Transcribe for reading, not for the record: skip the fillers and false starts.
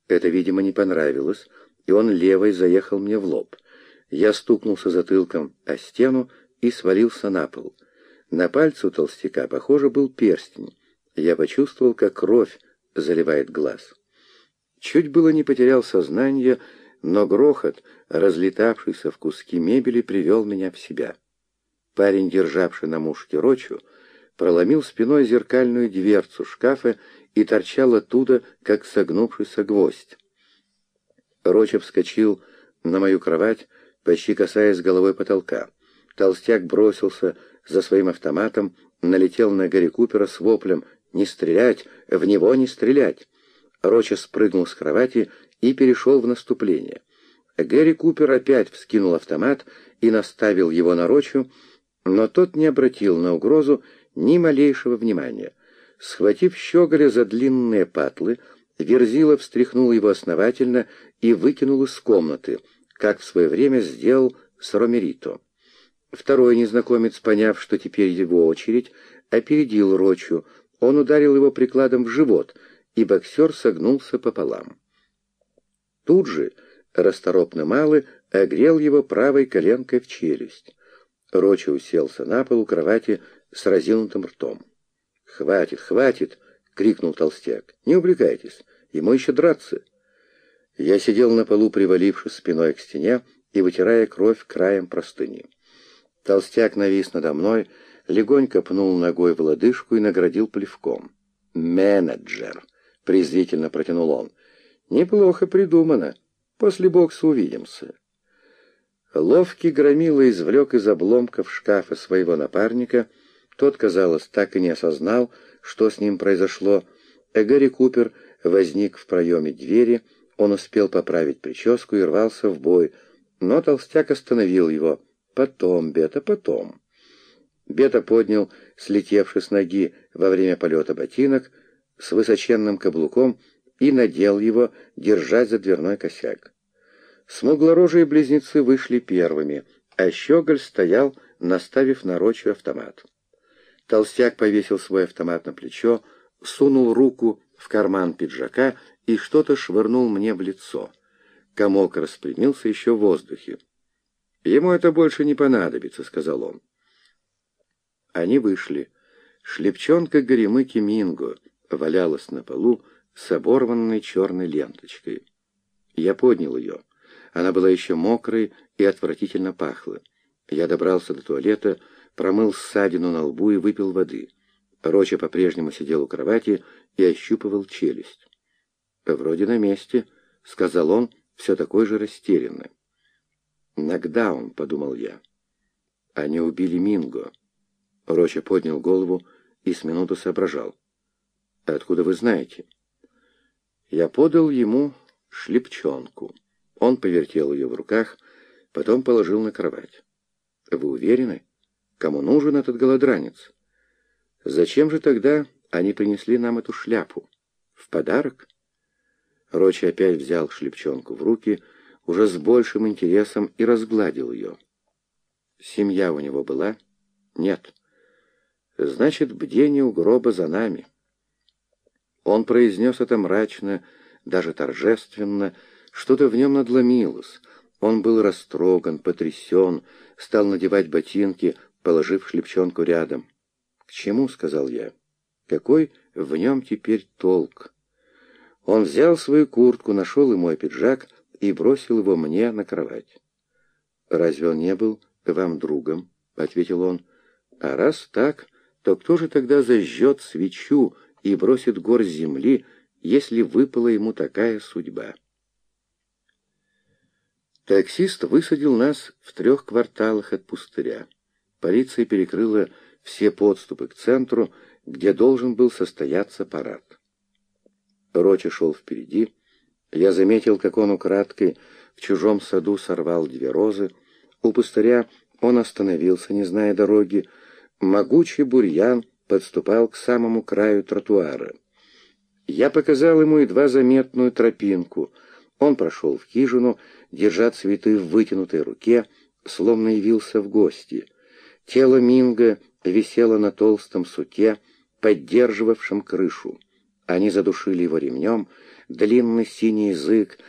Это, видимо, не понравилось, и он левой заехал мне в лоб. Я стукнулся затылком о стену и свалился на пол. На пальце у толстяка, похоже, был перстень. Я почувствовал, как кровь заливает глаз. Чуть было не потерял сознание, но грохот, разлетавшийся в куски мебели, привел меня в себя. Парень, державший на мушке Рочу, проломил спиной зеркальную дверцу шкафа и торчал оттуда, как согнувшийся гвоздь. Роча вскочил на мою кровать, почти касаясь головой потолка. Толстяк бросился за своим автоматом, налетел на Гарри Купера с воплем «Не стрелять! В него не стрелять!». Роча спрыгнул с кровати и перешел в наступление. Гарри Купер опять вскинул автомат и наставил его на Рочу, но тот не обратил на угрозу ни малейшего внимания. Схватив щеголя за длинные патлы, Верзила встряхнул его основательно и выкинул из комнаты, как в свое время сделал с Ромерито. Второй незнакомец, поняв, что теперь его очередь, опередил Рочу. Он ударил его прикладом в живот, и боксер согнулся пополам. Тут же расторопный малый огрел его правой коленкой в челюсть. Роча уселся на пол у кровати с разинутым ртом. «Хватит, хватит!» — крикнул толстяк. «Не увлекайтесь, ему еще драться». Я сидел на полу, привалившись спиной к стене и вытирая кровь краем простыни. Толстяк навис надо мной, легонько пнул ногой в лодыжку и наградил плевком. «Менеджер!» — презрительно протянул он. «Неплохо придумано. После бокса увидимся». Ловкий громила извлек из обломков шкафа своего напарника. Тот, казалось, так и не осознал, что с ним произошло. Гарри Купер возник в проеме двери. Он успел поправить прическу и рвался в бой, но толстяк остановил его. «Потом, Бета, потом». Бета поднял слетевший с ноги во время полета ботинок с высоченным каблуком и надел его, держась за дверной косяк. Смуглорожие близнецы вышли первыми, а щеголь стоял, наставив на Рочу автомат. Толстяк повесил свой автомат на плечо, сунул руку в карман пиджака и что-то швырнул мне в лицо. Комок распрямился еще в воздухе. «Ему это больше не понадобится», — сказал он. Они вышли. Шлепчонка Горемыки Минго валялась на полу с оборванной черной ленточкой. Я поднял ее. Она была еще мокрой и отвратительно пахла. Я добрался до туалета, промыл ссадину на лбу и выпил воды. Роча по-прежнему сидел у кровати и ощупывал челюсть. «Вроде на месте», — сказал он, все такой же растерянный. «Нокдаун», — подумал я. «Они убили Минго». Роча поднял голову и с минуту соображал. «Откуда вы знаете?» Я подал ему шлепчонку. Он повертел ее в руках, потом положил на кровать. «Вы уверены? Кому нужен этот голодранец? Зачем же тогда они принесли нам эту шляпу? В подарок?» Роча опять взял шлепчонку в руки, уже с большим интересом, и разгладил ее. «Семья у него была?» «Нет». «Значит, бдение у гроба за нами». Он произнес это мрачно, даже торжественно, что-то в нем надломилось. Он был растроган, потрясен, стал надевать ботинки, положив шлепчонку рядом. «К чему?» — сказал я. «Какой в нем теперь толк?» Он взял свою куртку, нашел и мой пиджак и бросил его мне на кровать. «Разве он не был вам другом?» — ответил он. «А раз так, то кто же тогда зажжет свечу и бросит горсть земли, если выпала ему такая судьба?» Таксист высадил нас в 3 кварталах от пустыря. Полиция перекрыла все подступы к центру, где должен был состояться парад. Роча шел впереди. Я заметил, как он украдкой в чужом саду сорвал 2 розы. У пустыря он остановился, не зная дороги. Могучий бурьян подступал к самому краю тротуара. Я показал ему едва заметную тропинку. Он прошел в хижину, держа цветы в вытянутой руке, словно явился в гости. Тело Минго висело на толстом суке, поддерживавшем крышу. Они задушили его ремнем, длинный синий язык